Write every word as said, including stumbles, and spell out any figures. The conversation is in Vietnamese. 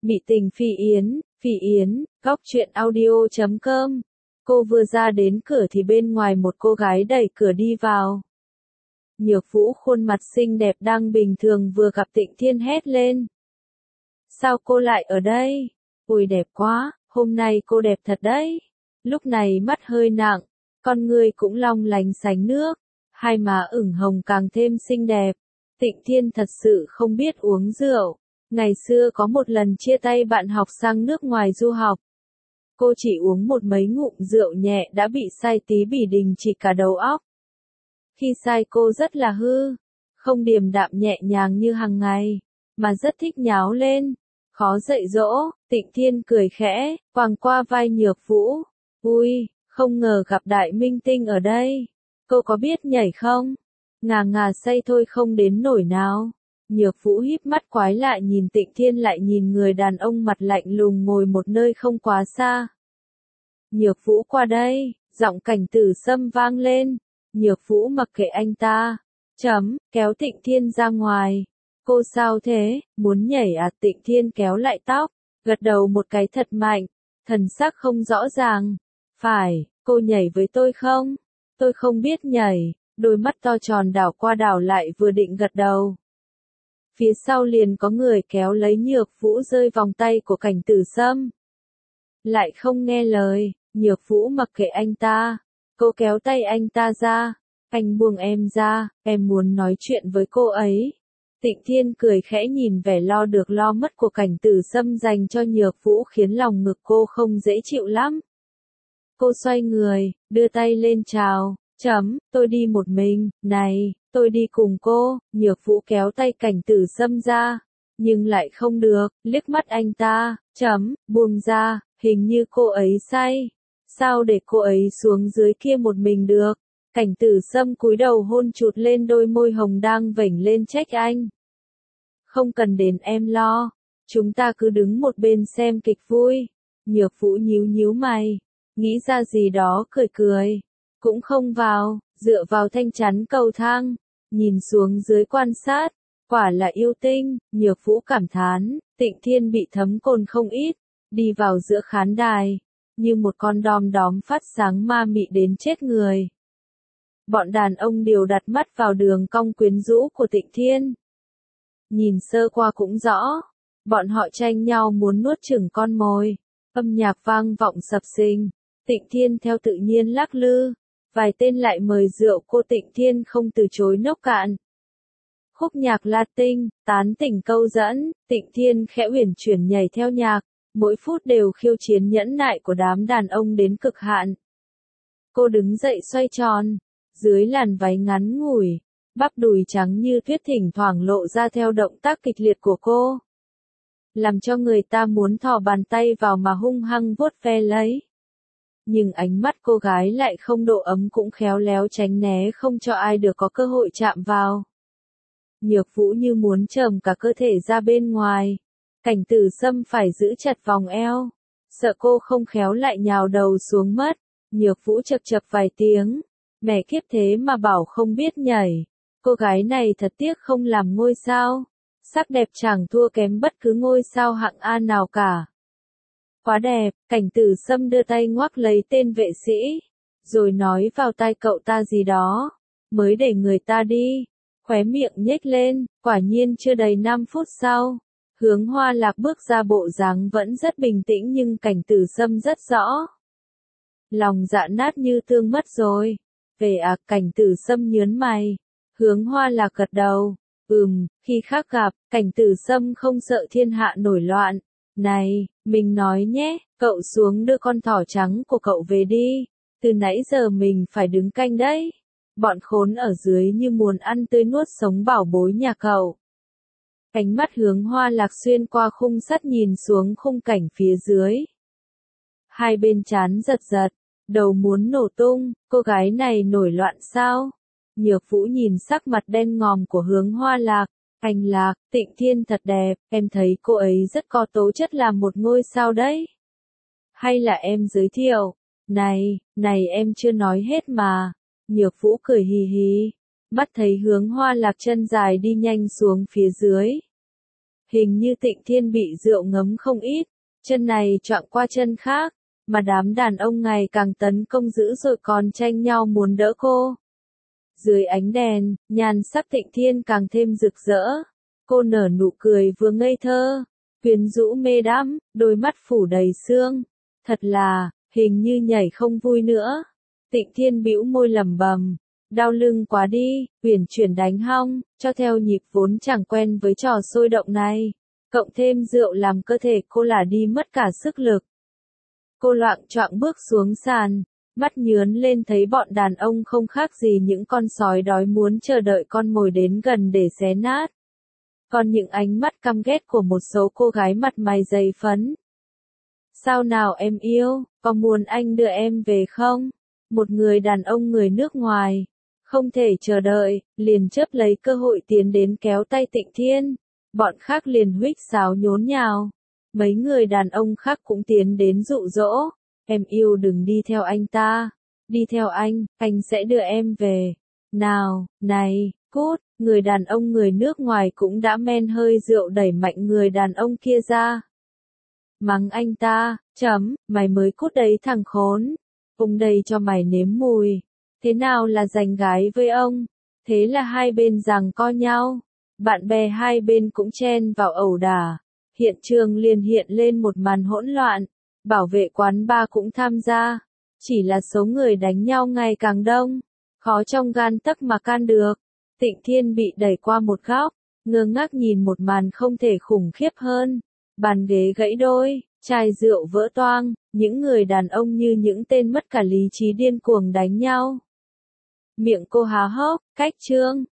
Mị tình Phi Yến, Phi Yến, góc truyện audio chấm com. Cô vừa ra đến cửa thì bên ngoài một cô gái đẩy cửa đi vào. Nhược Vũ khuôn mặt xinh đẹp đang bình thường vừa gặp Tịnh Thiên hét lên. Sao cô lại ở đây? Ôi đẹp quá, hôm nay cô đẹp thật đấy. Lúc này mắt hơi nặng, con người cũng long lánh sánh nước, hai má ửng hồng càng thêm xinh đẹp. Tịnh Thiên thật sự không biết uống rượu. Ngày xưa có một lần chia tay bạn học sang nước ngoài du học. Cô chỉ uống một mấy ngụm rượu nhẹ đã bị say tí bỉ đình chỉ cả đầu óc. Khi say cô rất là hư, không điềm đạm nhẹ nhàng như hàng ngày, mà rất thích nháo lên, khó dạy dỗ. Tịnh Thiên cười khẽ, quàng qua vai Nhược Vũ. Ui, không ngờ gặp đại minh tinh ở đây. Cô có biết nhảy không? Ngà ngà say thôi không đến nổi nào. Nhược Vũ híp mắt quái lại nhìn Tịnh Thiên lại nhìn người đàn ông mặt lạnh lùng ngồi một nơi không quá xa. Nhược Vũ qua đây, giọng Cảnh Tử Sâm vang lên. Nhược Vũ mặc kệ anh ta, chấm, kéo Tịnh Thiên ra ngoài. Cô sao thế, muốn nhảy à? Tịnh Thiên kéo lại tóc, gật đầu một cái thật mạnh, thần sắc không rõ ràng. Phải, cô nhảy với tôi không? Tôi không biết nhảy, đôi mắt to tròn đảo qua đảo lại vừa định gật đầu. Phía sau liền có người kéo lấy Nhược Vũ rơi vòng tay của Cảnh Tử Sâm. Lại không nghe lời, Nhược Vũ mặc kệ anh ta. Cô kéo tay anh ta ra. Anh buông em ra, em muốn nói chuyện với cô ấy. Tịnh Thiên cười khẽ nhìn vẻ lo được lo mất của Cảnh Tử Sâm dành cho Nhược Vũ khiến lòng ngực cô không dễ chịu lắm. Cô xoay người, đưa tay lên chào. Chấm, tôi đi một mình, này, tôi đi cùng cô. Nhược Vũ kéo tay Cảnh Tử Sâm ra, nhưng lại không được, liếc mắt anh ta, chấm, buông ra, hình như cô ấy say. Sao để cô ấy xuống dưới kia một mình được? Cảnh Tử Sâm cúi đầu hôn chụt lên đôi môi hồng đang vểnh lên trách anh. Không cần đến em lo, chúng ta cứ đứng một bên xem kịch vui. Nhược Vũ nhíu nhíu mày, nghĩ ra gì đó cười cười. Cũng không vào, dựa vào thanh chắn cầu thang, nhìn xuống dưới quan sát, quả là yêu tinh. Nhược Vũ cảm thán, Tịnh Thiên bị thấm cồn không ít, đi vào giữa khán đài, như một con đom đóm phát sáng ma mị đến chết người. Bọn đàn ông đều đặt mắt vào đường cong quyến rũ của Tịnh Thiên. Nhìn sơ qua cũng rõ, bọn họ tranh nhau muốn nuốt chửng con mồi. Âm nhạc vang vọng sập sình, Tịnh Thiên theo tự nhiên lắc lư. Vài tên lại mời rượu cô, Tịnh Thiên không từ chối nốc cạn. Khúc nhạc Latin, tán tỉnh câu dẫn, Tịnh Thiên khẽ uyển chuyển nhảy theo nhạc, mỗi phút đều khiêu chiến nhẫn nại của đám đàn ông đến cực hạn. Cô đứng dậy xoay tròn, dưới làn váy ngắn ngủi, bắp đùi trắng như tuyết thỉnh thoảng lộ ra theo động tác kịch liệt của cô. Làm cho người ta muốn thò bàn tay vào mà hung hăng vuốt ve lấy. Nhưng ánh mắt cô gái lại không độ ấm cũng khéo léo tránh né không cho ai được có cơ hội chạm vào. Nhược Vũ như muốn trầm cả cơ thể ra bên ngoài. Cảnh Tử Sâm phải giữ chặt vòng eo, sợ cô không khéo lại nhào đầu xuống mất. Nhược Vũ chập chập vài tiếng, mẹ kiếp thế mà bảo không biết nhảy. Cô gái này thật tiếc không làm ngôi sao. Sắc đẹp chẳng thua kém bất cứ ngôi sao hạng A nào cả. Quá đẹp, Cảnh Tử Sâm đưa tay ngoắc lấy tên vệ sĩ, rồi nói vào tai cậu ta gì đó, mới để người ta đi. Khóe miệng nhếch lên, quả nhiên chưa đầy năm phút sau, Hướng Hoa Lạc bước ra, bộ dáng vẫn rất bình tĩnh nhưng Cảnh Tử Sâm rất rõ. Lòng dạ nát như tương mất rồi. Về à? Cảnh Tử Sâm nhớn mày. Hướng Hoa Lạc gật đầu. Ừm, khi khác gặp, Cảnh Tử Sâm không sợ thiên hạ nổi loạn. Này, mình nói nhé, cậu xuống đưa con thỏ trắng của cậu về đi. Từ nãy giờ mình phải đứng canh đấy. Bọn khốn ở dưới như muốn ăn tươi nuốt sống bảo bối nhà cậu. Ánh mắt Hướng Hoa Lạc xuyên qua khung sắt nhìn xuống khung cảnh phía dưới. Hai bên trán giật giật, đầu muốn nổ tung, cô gái này nổi loạn sao? Nhược Vũ nhìn sắc mặt đen ngòm của Hướng Hoa Lạc. Anh Lạc, Tịnh Thiên thật đẹp, em thấy cô ấy rất có tố chất làm một ngôi sao đấy. Hay là em giới thiệu? Này, này em chưa nói hết mà. Nhược Vũ cười hì hì, mắt thấy Hướng Hoa Lạc chân dài đi nhanh xuống phía dưới. Hình như Tịnh Thiên bị rượu ngấm không ít, chân này choạng qua chân khác, mà đám đàn ông ngày càng tấn công dữ dội còn tranh nhau muốn đỡ cô. Dưới ánh đèn, nhan sắc Tịnh Thiên càng thêm rực rỡ. Cô nở nụ cười vừa ngây thơ, quyến rũ mê đắm, đôi mắt phủ đầy sương. Thật là, hình như nhảy không vui nữa. Tịnh Thiên bĩu môi lẩm bẩm, đau lưng quá đi, uyển chuyển đánh hông, cho theo nhịp vốn chẳng quen với trò sôi động này. Cộng thêm rượu làm cơ thể cô là đi mất cả sức lực. Cô loạng choạng bước xuống sàn, mắt nhướn lên thấy bọn đàn ông không khác gì những con sói đói muốn chờ đợi con mồi đến gần để xé nát. Còn những ánh mắt căm ghét của một số cô gái mặt mày dày phấn. Sao nào em yêu, có muốn anh đưa em về không? Một người đàn ông người nước ngoài, không thể chờ đợi, liền chớp lấy cơ hội tiến đến kéo tay Tịnh Thiên. Bọn khác liền huýt sáo nhốn nhào. Mấy người đàn ông khác cũng tiến đến dụ dỗ. Em yêu đừng đi theo anh ta. Đi theo anh, anh sẽ đưa em về. Nào, này, cút, người đàn ông người nước ngoài cũng đã men hơi rượu đẩy mạnh người đàn ông kia ra. Mắng anh ta, chấm, mày mới cút đấy thằng khốn. Ông đây cho mày nếm mùi. Thế nào là giành gái với ông? Thế là hai bên giằng co nhau. Bạn bè hai bên cũng chen vào ẩu đả. Hiện trường liền hiện lên một màn hỗn loạn. Bảo vệ quán bar cũng tham gia. Chỉ là số người đánh nhau ngày càng đông. Khó trong gan tấc mà can được. Tịnh Thiên bị đẩy qua một góc. Ngơ ngác nhìn một màn không thể khủng khiếp hơn. Bàn ghế gãy đôi, chai rượu vỡ toang. Những người đàn ông như những tên mất cả lý trí điên cuồng đánh nhau. Miệng cô há hốc, cách trương.